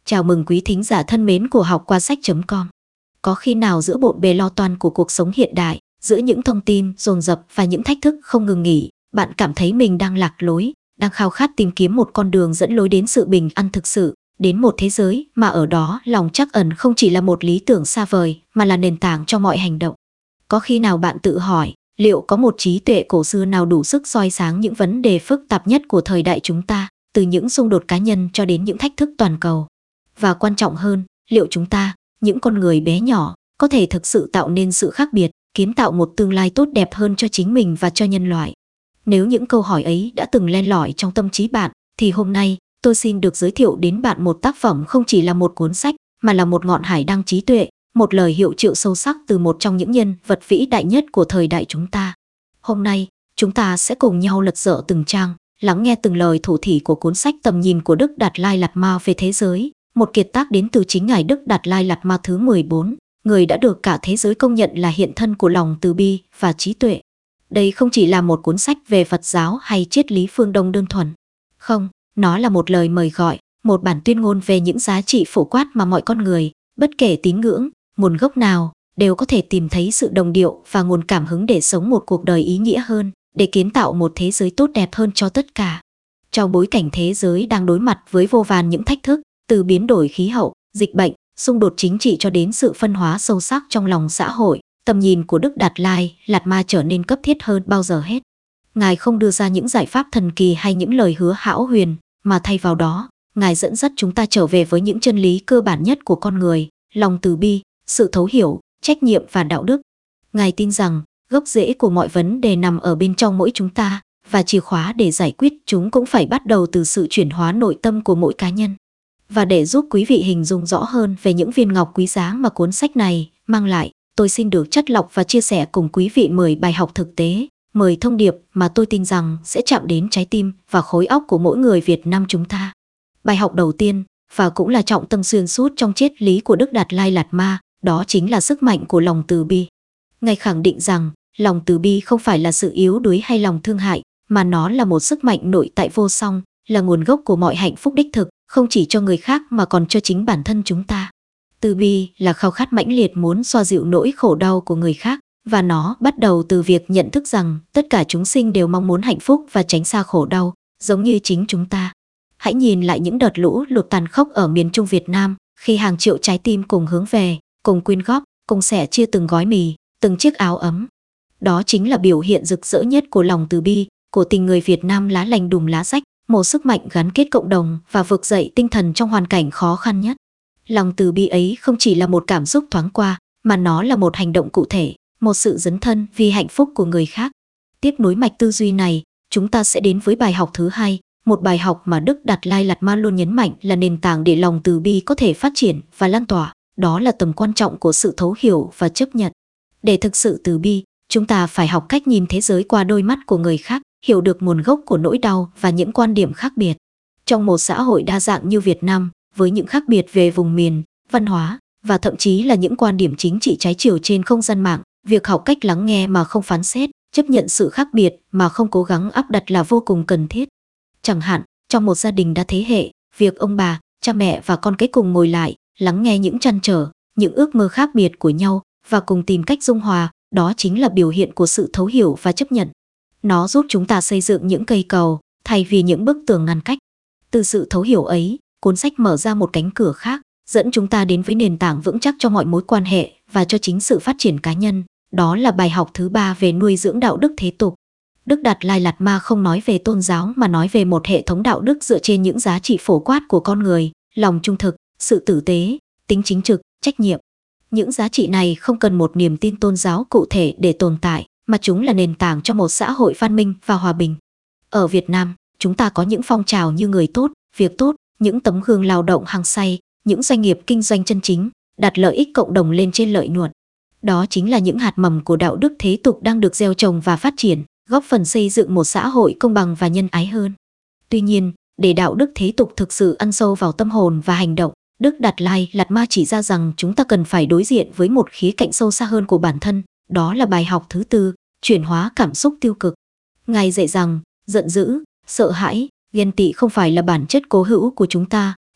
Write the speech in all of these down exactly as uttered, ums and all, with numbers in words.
Chào mừng quý thính giả thân mến của học qua sách chấm com. Có khi nào giữa bộn bề lo toan của cuộc sống hiện đại, giữa những thông tin dồn dập và những thách thức không ngừng nghỉ, bạn cảm thấy mình đang lạc lối, đang khao khát tìm kiếm một con đường dẫn lối đến sự bình an thực sự, đến một thế giới mà ở đó lòng trắc ẩn không chỉ là một lý tưởng xa vời mà là nền tảng cho mọi hành động? Có khi nào bạn tự hỏi, liệu có một trí tuệ cổ xưa nào đủ sức soi sáng những vấn đề phức tạp nhất của thời đại chúng ta, từ những xung đột cá nhân cho đến những thách thức toàn cầu? Và quan trọng hơn, liệu chúng ta, những con người bé nhỏ, có thể thực sự tạo nên sự khác biệt, kiến tạo một tương lai tốt đẹp hơn cho chính mình và cho nhân loại? Nếu những câu hỏi ấy đã từng len lỏi trong tâm trí bạn, thì hôm nay tôi xin được giới thiệu đến bạn một tác phẩm không chỉ là một cuốn sách, mà là một ngọn hải đăng trí tuệ, một lời hiệu triệu sâu sắc từ một trong những nhân vật vĩ đại nhất của thời đại chúng ta. Hôm nay, chúng ta sẽ cùng nhau lật dở từng trang, lắng nghe từng lời thủ thỉ của cuốn sách Tầm nhìn của Đức Đạt Lai Lạt Ma về thế giới, một kiệt tác đến từ chính ngài Đức Đạt Lai Lạt Ma thứ mười bốn, người đã được cả thế giới công nhận là hiện thân của lòng từ bi và trí tuệ. Đây không chỉ là một cuốn sách về Phật giáo hay triết lý phương Đông đơn thuần. Không, nó là một lời mời gọi, một bản tuyên ngôn về những giá trị phổ quát mà mọi con người, bất kể tín ngưỡng, nguồn gốc nào, đều có thể tìm thấy sự đồng điệu và nguồn cảm hứng để sống một cuộc đời ý nghĩa hơn, để kiến tạo một thế giới tốt đẹp hơn cho tất cả. Trong bối cảnh thế giới đang đối mặt với vô vàn những thách thức, từ biến đổi khí hậu, dịch bệnh, xung đột chính trị cho đến sự phân hóa sâu sắc trong lòng xã hội, tầm nhìn của Đức Đạt Lai Lạt Ma trở nên cấp thiết hơn bao giờ hết. Ngài không đưa ra những giải pháp thần kỳ hay những lời hứa hão huyền, mà thay vào đó, Ngài dẫn dắt chúng ta trở về với những chân lý cơ bản nhất của con người, lòng từ bi, sự thấu hiểu, trách nhiệm và đạo đức. Ngài tin rằng, gốc rễ của mọi vấn đề nằm ở bên trong mỗi chúng ta, và chìa khóa để giải quyết chúng cũng phải bắt đầu từ sự chuyển hóa nội tâm của mỗi cá nhân. Và để giúp quý vị hình dung rõ hơn về những viên ngọc quý giá mà cuốn sách này mang lại, tôi xin được chắt lọc và chia sẻ cùng quý vị mười bài học thực tế, mười thông điệp mà tôi tin rằng sẽ chạm đến trái tim và khối óc của mỗi người Việt Nam chúng ta. Bài học đầu tiên, và cũng là trọng tâm xuyên suốt trong triết lý của Đức Đạt Lai Lạt Ma, đó chính là sức mạnh của lòng từ bi. Ngài khẳng định rằng, lòng từ bi không phải là sự yếu đuối hay lòng thương hại, mà nó là một sức mạnh nội tại vô song, là nguồn gốc của mọi hạnh phúc đích thực, không chỉ cho người khác mà còn cho chính bản thân chúng ta. Từ bi là khao khát mãnh liệt muốn xoa dịu nỗi khổ đau của người khác, và nó bắt đầu từ việc nhận thức rằng tất cả chúng sinh đều mong muốn hạnh phúc và tránh xa khổ đau, giống như chính chúng ta. Hãy nhìn lại những đợt lũ lụt tàn khốc ở miền Trung Việt Nam, khi hàng triệu trái tim cùng hướng về, cùng quyên góp, cùng sẻ chia từng gói mì, từng chiếc áo ấm. Đó chính là biểu hiện rực rỡ nhất của lòng từ bi, của tình người Việt Nam lá lành đùm lá rách, một sức mạnh gắn kết cộng đồng và vực dậy tinh thần trong hoàn cảnh khó khăn nhất. Lòng từ bi ấy không chỉ là một cảm xúc thoáng qua, mà nó là một hành động cụ thể, một sự dấn thân vì hạnh phúc của người khác. Tiếp nối mạch tư duy này, chúng ta sẽ đến với bài học thứ hai, một bài học mà Đức Đạt Lai Lạt Ma luôn nhấn mạnh là nền tảng để lòng từ bi có thể phát triển và lan tỏa, đó là tầm quan trọng của sự thấu hiểu và chấp nhận. Để thực sự từ bi, chúng ta phải học cách nhìn thế giới qua đôi mắt của người khác, hiểu được nguồn gốc của nỗi đau và những quan điểm khác biệt. Trong một xã hội đa dạng như Việt Nam, với những khác biệt về vùng miền, văn hóa, và thậm chí là những quan điểm chính trị trái chiều trên không gian mạng, việc học cách lắng nghe mà không phán xét, chấp nhận sự khác biệt mà không cố gắng áp đặt là vô cùng cần thiết. Chẳng hạn, trong một gia đình đa thế hệ, việc ông bà, cha mẹ và con cái cùng ngồi lại, lắng nghe những trăn trở, những ước mơ khác biệt của nhau và cùng tìm cách dung hòa, đó chính là biểu hiện của sự thấu hiểu và chấp nhận. Nó giúp chúng ta xây dựng những cây cầu, thay vì những bức tường ngăn cách. Từ sự thấu hiểu ấy, cuốn sách mở ra một cánh cửa khác, dẫn chúng ta đến với nền tảng vững chắc cho mọi mối quan hệ và cho chính sự phát triển cá nhân. Đó là bài học thứ ba về nuôi dưỡng đạo đức thế tục. Đức Đạt Lai Lạt Ma không nói về tôn giáo mà nói về một hệ thống đạo đức dựa trên những giá trị phổ quát của con người, lòng trung thực, sự tử tế, tính chính trực, trách nhiệm. Những giá trị này không cần một niềm tin tôn giáo cụ thể để tồn tại, mà chúng là nền tảng cho một xã hội văn minh và hòa bình. Ở Việt Nam, chúng ta có những phong trào như người tốt, việc tốt, những tấm gương lao động hăng say, những doanh nghiệp kinh doanh chân chính, đặt lợi ích cộng đồng lên trên lợi nhuận. Đó chính là những hạt mầm của đạo đức thế tục đang được gieo trồng và phát triển, góp phần xây dựng một xã hội công bằng và nhân ái hơn. Tuy nhiên, để đạo đức thế tục thực sự ăn sâu vào tâm hồn và hành động, Đức Đạt Lai Lạt Ma chỉ ra rằng chúng ta cần phải đối diện với một khía cạnh sâu xa hơn của bản thân, đó là bài học thứ tư, chuyển hóa cảm xúc tiêu cực. Ngài dạy rằng, giận dữ, sợ hãi, ghen tị không phải là bản chất cố hữu của chúng ta,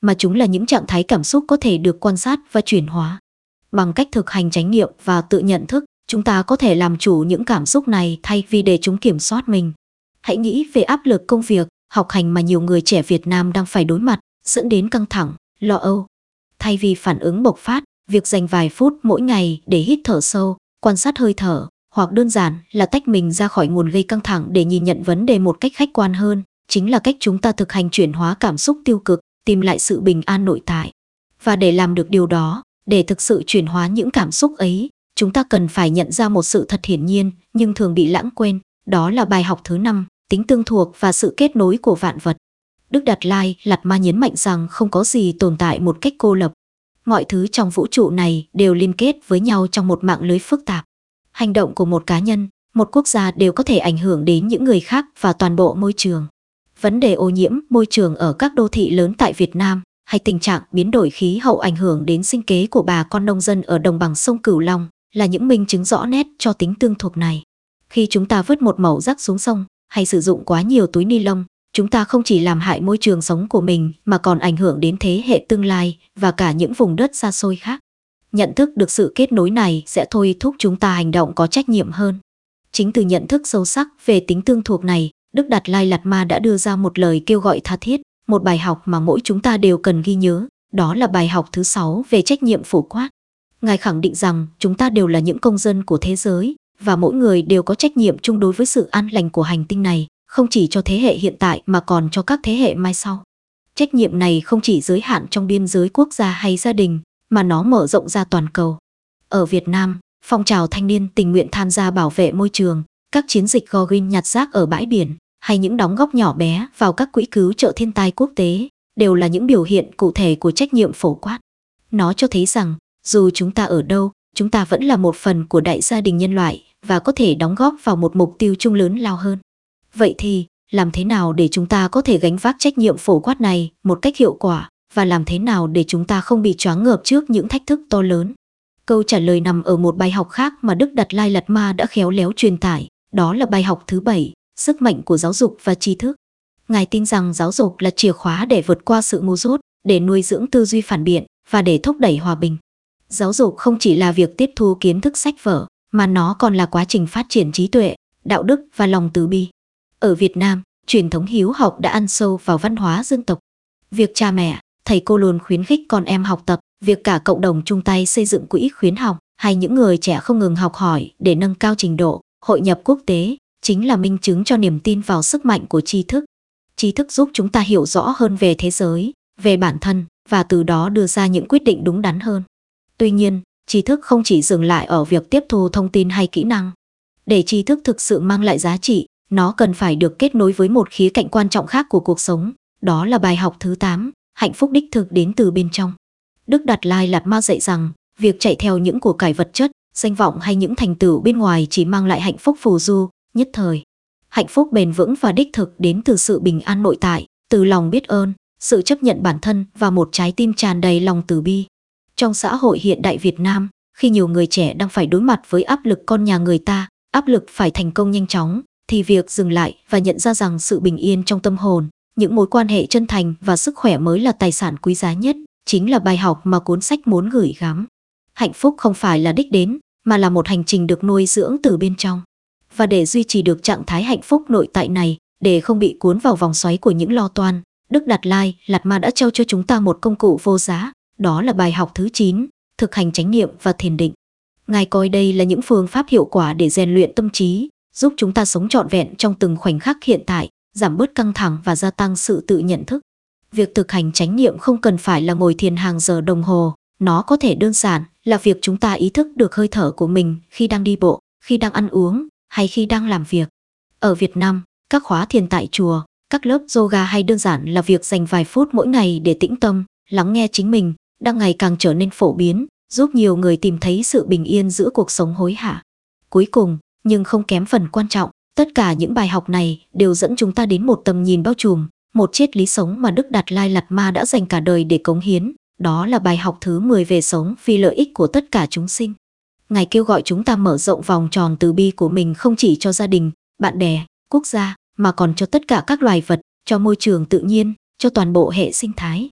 mà chúng là những trạng thái cảm xúc có thể được quan sát và chuyển hóa. Bằng cách thực hành chánh niệm và tự nhận thức, chúng ta có thể làm chủ những cảm xúc này thay vì để chúng kiểm soát mình. Hãy nghĩ về áp lực công việc, học hành mà nhiều người trẻ Việt Nam đang phải đối mặt, dẫn đến căng thẳng, lo âu. Thay vì phản ứng bộc phát, việc dành vài phút mỗi ngày để hít thở sâu, quan sát hơi thở, hoặc đơn giản là tách mình ra khỏi nguồn gây căng thẳng để nhìn nhận vấn đề một cách khách quan hơn, chính là cách chúng ta thực hành chuyển hóa cảm xúc tiêu cực, tìm lại sự bình an nội tại. Và để làm được điều đó, để thực sự chuyển hóa những cảm xúc ấy, chúng ta cần phải nhận ra một sự thật hiển nhiên nhưng thường bị lãng quên, đó là bài học thứ năm, tính tương thuộc và sự kết nối của vạn vật. Đức Đạt Lai Lạt Ma nhấn mạnh rằng không có gì tồn tại một cách cô lập. Mọi thứ trong vũ trụ này đều liên kết với nhau trong một mạng lưới phức tạp. Hành động của một cá nhân, một quốc gia đều có thể ảnh hưởng đến những người khác và toàn bộ môi trường. Vấn đề ô nhiễm môi trường ở các đô thị lớn tại Việt Nam hay tình trạng biến đổi khí hậu ảnh hưởng đến sinh kế của bà con nông dân ở đồng bằng sông Cửu Long là những minh chứng rõ nét cho tính tương thuộc này. Khi chúng ta vứt một mẩu rác xuống sông hay sử dụng quá nhiều túi ni lông, chúng ta không chỉ làm hại môi trường sống của mình mà còn ảnh hưởng đến thế hệ tương lai và cả những vùng đất xa xôi khác. Nhận thức được sự kết nối này sẽ thôi thúc chúng ta hành động có trách nhiệm hơn. Chính từ nhận thức sâu sắc về tính tương thuộc này, Đức Đạt Lai Lạt Ma đã đưa ra một lời kêu gọi tha thiết, một bài học mà mỗi chúng ta đều cần ghi nhớ, đó là bài học thứ sáu về trách nhiệm phổ quát. Ngài khẳng định rằng chúng ta đều là những công dân của thế giới và mỗi người đều có trách nhiệm chung đối với sự an lành của hành tinh này, không chỉ cho thế hệ hiện tại mà còn cho các thế hệ mai sau. Trách nhiệm này không chỉ giới hạn trong biên giới quốc gia hay gia đình, mà nó mở rộng ra toàn cầu. Ở Việt Nam, phong trào thanh niên tình nguyện tham gia bảo vệ môi trường, các chiến dịch Go Green nhặt rác ở bãi biển, hay những đóng góp nhỏ bé vào các quỹ cứu trợ thiên tai quốc tế, đều là những biểu hiện cụ thể của trách nhiệm phổ quát. Nó cho thấy rằng, dù chúng ta ở đâu, chúng ta vẫn là một phần của đại gia đình nhân loại và có thể đóng góp vào một mục tiêu chung lớn lao hơn. Vậy thì, làm thế nào để chúng ta có thể gánh vác trách nhiệm phổ quát này một cách hiệu quả, và làm thế nào để chúng ta không bị choáng ngợp trước những thách thức to lớn? Câu trả lời nằm ở một bài học khác mà Đức Đạt Lai Lạt Ma đã khéo léo truyền tải, đó là bài học thứ bảy, sức mạnh của giáo dục và tri thức. Ngài tin rằng giáo dục là chìa khóa để vượt qua sự ngu dốt, để nuôi dưỡng tư duy phản biện và để thúc đẩy hòa bình. Giáo dục không chỉ là việc tiếp thu kiến thức sách vở, mà nó còn là quá trình phát triển trí tuệ, đạo đức và lòng từ bi. Ở Việt Nam, truyền thống hiếu học đã ăn sâu vào văn hóa dân tộc. Việc cha mẹ, thầy cô luôn khuyến khích con em học tập, việc cả cộng đồng chung tay xây dựng quỹ khuyến học, hay những người trẻ không ngừng học hỏi để nâng cao trình độ, hội nhập quốc tế, chính là minh chứng cho niềm tin vào sức mạnh của tri thức. Tri thức giúp chúng ta hiểu rõ hơn về thế giới, về bản thân, và từ đó đưa ra những quyết định đúng đắn hơn. Tuy nhiên, tri thức không chỉ dừng lại ở việc tiếp thu thông tin hay kỹ năng. Để tri thức thực sự mang lại giá trị, nó cần phải được kết nối với một khía cạnh quan trọng khác của cuộc sống, đó là bài học thứ tám, hạnh phúc đích thực đến từ bên trong. Đức Đạt Lai Lạt Ma dạy rằng, việc chạy theo những của cải vật chất, danh vọng hay những thành tựu bên ngoài chỉ mang lại hạnh phúc phù du, nhất thời. Hạnh phúc bền vững và đích thực đến từ sự bình an nội tại, từ lòng biết ơn, sự chấp nhận bản thân và một trái tim tràn đầy lòng từ bi. Trong xã hội hiện đại Việt Nam, khi nhiều người trẻ đang phải đối mặt với áp lực con nhà người ta, áp lực phải thành công nhanh chóng, thì việc dừng lại và nhận ra rằng sự bình yên trong tâm hồn, những mối quan hệ chân thành và sức khỏe mới là tài sản quý giá nhất, chính là bài học mà cuốn sách muốn gửi gắm. Hạnh phúc không phải là đích đến, mà là một hành trình được nuôi dưỡng từ bên trong. Và để duy trì được trạng thái hạnh phúc nội tại này, để không bị cuốn vào vòng xoáy của những lo toan, Đức Đạt Lai Lạt Ma đã trao cho chúng ta một công cụ vô giá, đó là bài học thứ chín, thực hành chánh niệm và thiền định. Ngài coi đây là những phương pháp hiệu quả để rèn luyện tâm trí, giúp chúng ta sống trọn vẹn trong từng khoảnh khắc hiện tại, giảm bớt căng thẳng và gia tăng sự tự nhận thức. Việc thực hành chánh niệm không cần phải là ngồi thiền hàng giờ đồng hồ, nó có thể đơn giản là việc chúng ta ý thức được hơi thở của mình khi đang đi bộ, khi đang ăn uống, hay khi đang làm việc. Ở Việt Nam, các khóa thiền tại chùa, các lớp yoga hay đơn giản là việc dành vài phút mỗi ngày để tĩnh tâm, lắng nghe chính mình, đang ngày càng trở nên phổ biến, giúp nhiều người tìm thấy sự bình yên giữa cuộc sống hối hả. Cuối cùng, nhưng không kém phần quan trọng, tất cả những bài học này đều dẫn chúng ta đến một tầm nhìn bao trùm, một triết lý sống mà Đức Đạt Lai Lạt Ma đã dành cả đời để cống hiến, đó là bài học thứ mười về sống vì lợi ích của tất cả chúng sinh. Ngài kêu gọi chúng ta mở rộng vòng tròn từ bi của mình không chỉ cho gia đình, bạn bè, quốc gia, mà còn cho tất cả các loài vật, cho môi trường tự nhiên, cho toàn bộ hệ sinh thái.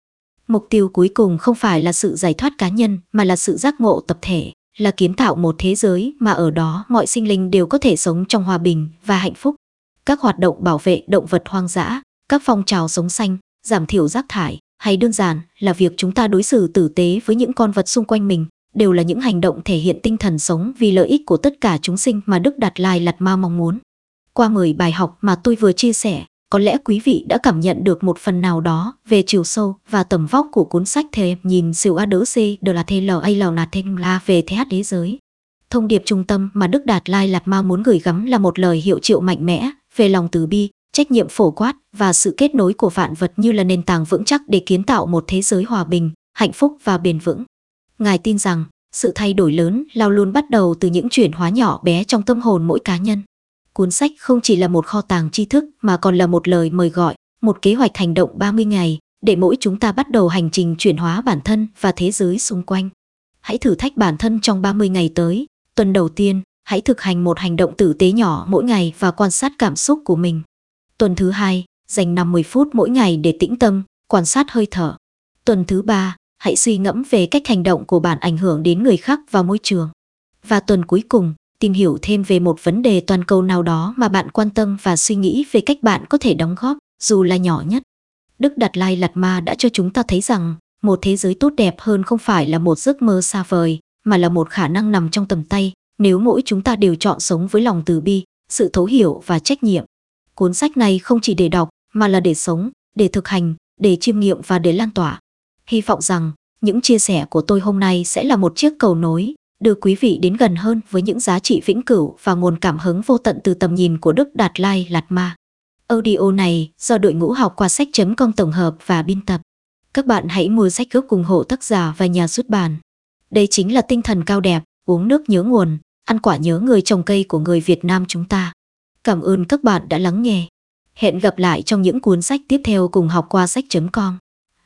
Mục tiêu cuối cùng không phải là sự giải thoát cá nhân mà là sự giác ngộ tập thể, là kiến tạo một thế giới mà ở đó mọi sinh linh đều có thể sống trong hòa bình và hạnh phúc. Các hoạt động bảo vệ động vật hoang dã, các phong trào sống xanh, giảm thiểu rác thải, hay đơn giản là việc chúng ta đối xử tử tế với những con vật xung quanh mình, đều là những hành động thể hiện tinh thần sống vì lợi ích của tất cả chúng sinh mà Đức Đạt Lai Lạt Ma mong muốn. Qua mười bài học mà tôi vừa chia sẻ, có lẽ quý vị đã cảm nhận được một phần nào đó về chiều sâu và tầm vóc của cuốn sách Thế nhìn siêu a đỡ c de la T L A L N T la về thế thế giới. Thông điệp trung tâm mà Đức Đạt Lai Lạt Ma muốn gửi gắm là một lời hiệu triệu mạnh mẽ về lòng từ bi, trách nhiệm phổ quát và sự kết nối của vạn vật như là nền tảng vững chắc để kiến tạo một thế giới hòa bình, hạnh phúc và bền vững. Ngài tin rằng sự thay đổi lớn lao luôn bắt đầu từ những chuyển hóa nhỏ bé trong tâm hồn mỗi cá nhân. Cuốn sách không chỉ là một kho tàng tri thức mà còn là một lời mời gọi, một kế hoạch hành động ba mươi ngày để mỗi chúng ta bắt đầu hành trình chuyển hóa bản thân và thế giới xung quanh. Hãy thử thách bản thân trong ba mươi ngày tới. Tuần đầu tiên, hãy thực hành một hành động tử tế nhỏ mỗi ngày và quan sát cảm xúc của mình. Tuần thứ hai, dành năm mươi phút mỗi ngày để tĩnh tâm, quan sát hơi thở. Tuần thứ ba, hãy suy ngẫm về cách hành động của bạn ảnh hưởng đến người khác và môi trường. Và tuần cuối cùng, tìm hiểu thêm về một vấn đề toàn cầu nào đó mà bạn quan tâm và suy nghĩ về cách bạn có thể đóng góp, dù là nhỏ nhất. Đức Đạt Lai Lạt Ma đã cho chúng ta thấy rằng một thế giới tốt đẹp hơn không phải là một giấc mơ xa vời, mà là một khả năng nằm trong tầm tay, nếu mỗi chúng ta đều chọn sống với lòng từ bi, sự thấu hiểu và trách nhiệm. Cuốn sách này không chỉ để đọc, mà là để sống, để thực hành, để chiêm nghiệm và để lan tỏa. Hy vọng rằng những chia sẻ của tôi hôm nay sẽ là một chiếc cầu nối, đưa quý vị đến gần hơn với những giá trị vĩnh cửu và nguồn cảm hứng vô tận từ tầm nhìn của Đức Đạt Lai Lạt Ma. Audio này do đội ngũ học qua sách chấm com tổng hợp và biên tập. Các bạn hãy mua sách gốc ủng hộ tác giả và nhà xuất bản. Đây chính là tinh thần cao đẹp, uống nước nhớ nguồn, ăn quả nhớ người trồng cây của người Việt Nam chúng ta. Cảm ơn các bạn đã lắng nghe. Hẹn gặp lại trong những cuốn sách tiếp theo cùng học qua sách chấm com.